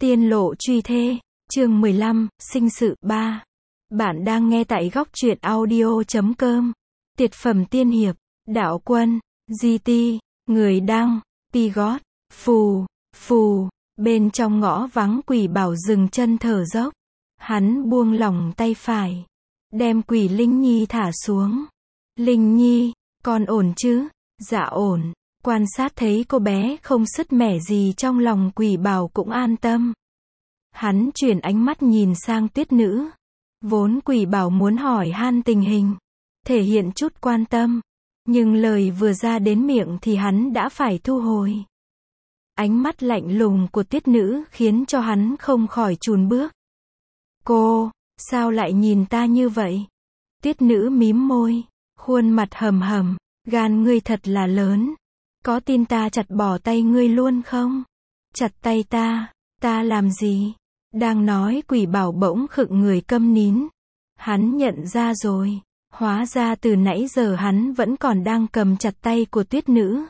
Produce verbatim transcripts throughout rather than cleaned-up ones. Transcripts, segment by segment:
Tiên lộ truy thê, chương mười lăm, sinh sự ba. Bạn đang nghe tại góc truyện audio chấm com. Tuyệt phẩm tiên hiệp, đạo quân, giê tê, người đăng, Pigot, phù, phù, bên trong ngõ vắng Quỷ Bảo dừng chân thở dốc. Hắn buông lỏng tay phải, đem Quỷ Linh Nhi thả xuống. Linh Nhi, con ổn chứ? Dạ ổn. Quan sát thấy cô bé không sứt mẻ gì trong lòng Quỷ Bảo cũng an tâm. Hắn chuyển ánh mắt nhìn sang Tuyết Nữ. Vốn Quỷ Bảo muốn hỏi han tình hình, thể hiện chút quan tâm, nhưng lời vừa ra đến miệng thì hắn đã phải thu hồi. Ánh mắt lạnh lùng của Tuyết Nữ khiến cho hắn không khỏi chùn bước. Cô, sao lại nhìn ta như vậy? Tuyết Nữ mím môi, khuôn mặt hầm hầm, gan ngươi thật là lớn. Có tin ta chặt bỏ tay ngươi luôn không? Chặt tay ta, ta làm gì? Đang nói Quỷ Bảo bỗng khựng người câm nín. Hắn nhận ra rồi, hóa ra từ nãy giờ hắn vẫn còn đang cầm chặt tay của Tuyết Nữ.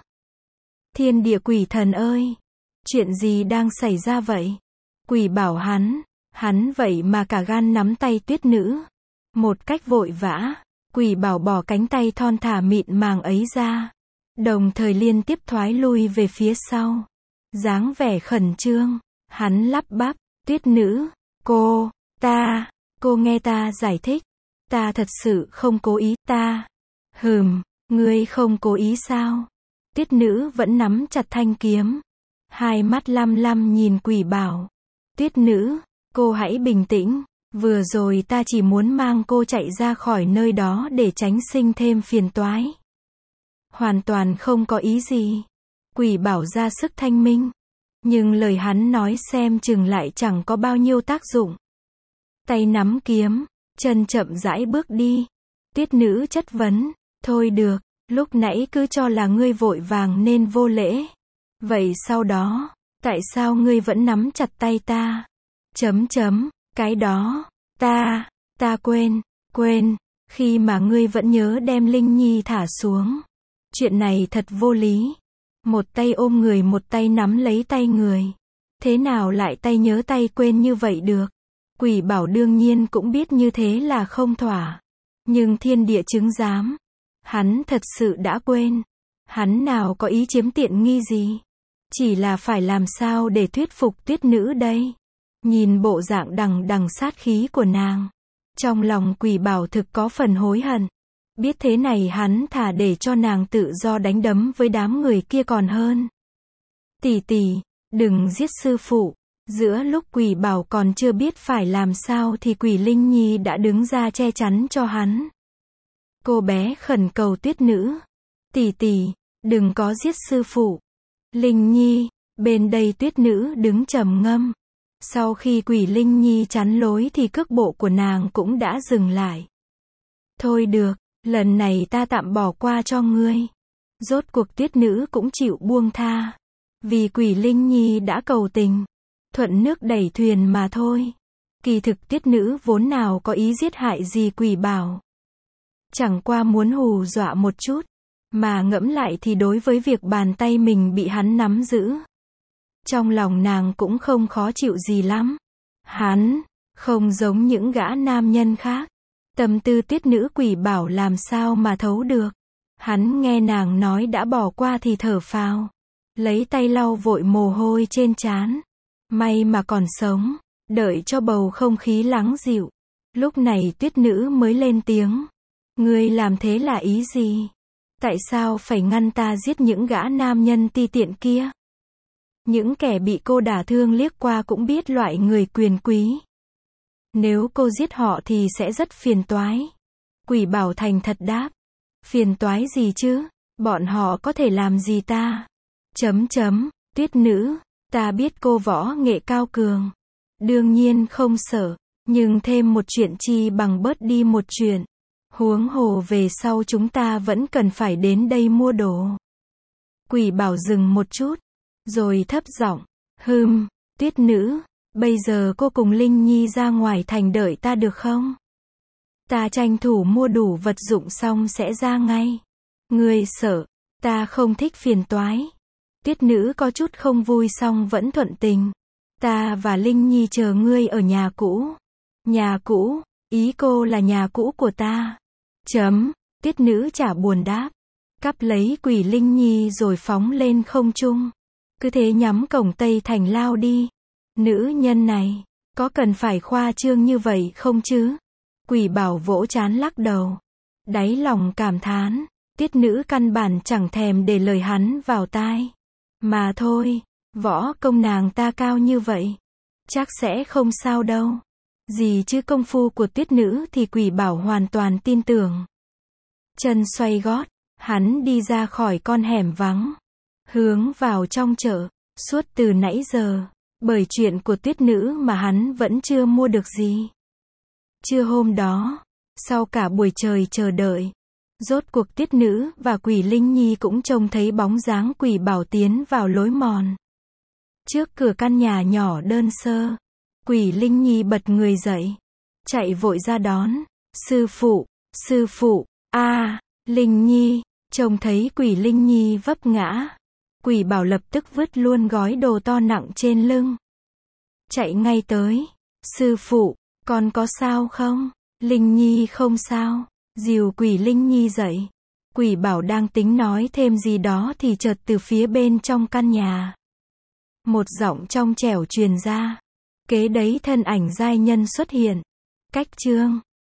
Thiên địa quỷ thần ơi! Chuyện gì đang xảy ra vậy? Quỷ Bảo hắn, hắn vậy mà cả gan nắm tay Tuyết Nữ. Một cách vội vã, Quỷ Bảo bỏ cánh tay thon thả mịn màng ấy ra, đồng thời liên tiếp thoái lui về phía sau. Dáng vẻ khẩn trương, hắn lắp bắp, Tuyết Nữ, cô, ta, cô nghe ta giải thích. Ta thật sự không cố ý, ta. Hừm, ngươi không cố ý sao? Tuyết Nữ vẫn nắm chặt thanh kiếm. Hai mắt lăm lăm nhìn Quỷ Bảo. Tuyết Nữ, cô hãy bình tĩnh. Vừa rồi ta chỉ muốn mang cô chạy ra khỏi nơi đó để tránh sinh thêm phiền toái. Hoàn toàn không có ý gì. Quỷ Bảo ra sức thanh minh. Nhưng lời hắn nói xem chừng lại chẳng có bao nhiêu tác dụng. Tay nắm kiếm, chân chậm rãi bước đi. Tuyết Nữ chất vấn, thôi được, lúc nãy cứ cho là ngươi vội vàng nên vô lễ. Vậy sau đó, tại sao ngươi vẫn nắm chặt tay ta? Chấm chấm, cái đó, ta, ta quên, quên, khi mà ngươi vẫn nhớ đem Linh Nhi thả xuống. Chuyện này thật vô lý. Một tay ôm người, một tay nắm lấy tay người. Thế nào lại tay nhớ tay quên như vậy được? Quỷ Bảo đương nhiên cũng biết như thế là không thỏa. Nhưng thiên địa chứng giám. Hắn thật sự đã quên. Hắn nào có ý chiếm tiện nghi gì. Chỉ là phải làm sao để thuyết phục Tuyết Nữ đây. Nhìn bộ dạng đằng đằng sát khí của nàng. Trong lòng Quỷ Bảo thực có phần hối hận. Biết thế này hắn thà để cho nàng tự do đánh đấm với đám người kia còn hơn. Tỷ tỷ, đừng giết sư phụ. Giữa lúc Quỷ Bảo còn chưa biết phải làm sao thì Quỷ Linh Nhi đã đứng ra che chắn cho hắn. Cô bé khẩn cầu Tuyết Nữ. Tỷ tỷ, đừng có giết sư phụ. Linh Nhi, bên đây Tuyết Nữ đứng trầm ngâm. Sau khi Quỷ Linh Nhi chắn lối thì cước bộ của nàng cũng đã dừng lại. Thôi được. Lần này ta tạm bỏ qua cho ngươi. Rốt cuộc Tuyết Nữ cũng chịu buông tha. Vì Quỷ Linh Nhi đã cầu tình. Thuận nước đẩy thuyền mà thôi. Kỳ thực Tuyết Nữ vốn nào có ý giết hại gì Quỷ Bảo. Chẳng qua muốn hù dọa một chút. Mà ngẫm lại thì đối với việc bàn tay mình bị hắn nắm giữ. Trong lòng nàng cũng không khó chịu gì lắm. Hắn, không giống những gã nam nhân khác. Tâm tư Tuyết Nữ Quỷ Bảo làm sao mà thấu được. Hắn nghe nàng nói đã bỏ qua thì thở phào. Lấy tay lau vội mồ hôi trên trán. May mà còn sống. Đợi cho bầu không khí lắng dịu. Lúc này Tuyết Nữ mới lên tiếng. Ngươi làm thế là ý gì? Tại sao phải ngăn ta giết những gã nam nhân ti tiện kia? Những kẻ bị cô đả thương liếc qua cũng biết loại người quyền quý. Nếu cô giết họ thì sẽ rất phiền toái. Quỷ Bảo thành thật đáp. Phiền toái gì chứ? Bọn họ có thể làm gì ta? Chấm chấm, Tuyết Nữ, ta biết cô võ nghệ cao cường. Đương nhiên không sợ, nhưng thêm một chuyện chi bằng bớt đi một chuyện. Huống hồ về sau chúng ta vẫn cần phải đến đây mua đồ. Quỷ Bảo dừng một chút, rồi thấp giọng, hừm, Tuyết Nữ. Bây giờ cô cùng Linh Nhi ra ngoài thành đợi ta được không? Ta tranh thủ mua đủ vật dụng xong sẽ ra ngay. Ngươi sợ, ta không thích phiền toái. Tuyết Nữ có chút không vui song vẫn thuận tình. Ta và Linh Nhi chờ ngươi ở nhà cũ. Nhà cũ, ý cô là nhà cũ của ta. Chấm, tiết nữ chả buồn đáp. Cắp lấy Quỷ Linh Nhi rồi phóng lên không trung. Cứ thế nhắm cổng Tây Thành lao đi. Nữ nhân này, có cần phải khoa trương như vậy không chứ? Quỷ Bảo vỗ trán lắc đầu. Đáy lòng cảm thán, tiết nữ căn bản chẳng thèm để lời hắn vào tai. Mà thôi, võ công nàng ta cao như vậy, chắc sẽ không sao đâu. Gì chứ công phu của tiết nữ thì Quỷ Bảo hoàn toàn tin tưởng. Chân xoay gót, hắn đi ra khỏi con hẻm vắng, hướng vào trong chợ. Suốt từ nãy giờ, bởi chuyện của tiết nữ mà hắn vẫn chưa mua được gì. Trưa hôm đó, sau cả buổi trời chờ đợi, rốt cuộc tiết nữ và Quỷ Linh Nhi cũng trông thấy bóng dáng Quỷ Bảo tiến vào lối mòn. Trước cửa căn nhà nhỏ đơn sơ, Quỷ Linh Nhi bật người dậy, chạy vội ra đón. Sư phụ, sư phụ, a à, Linh Nhi, trông thấy Quỷ Linh Nhi vấp ngã. Quỷ Bảo lập tức vứt luôn gói đồ to nặng trên lưng. Chạy ngay tới. Sư phụ, con có sao không? Linh Nhi không sao. Dìu Quỷ Linh Nhi dậy. Quỷ Bảo đang tính nói thêm gì đó thì chợt từ phía bên trong căn nhà, một giọng trong trẻo truyền ra. Kế đấy thân ảnh giai nhân xuất hiện. Cách chương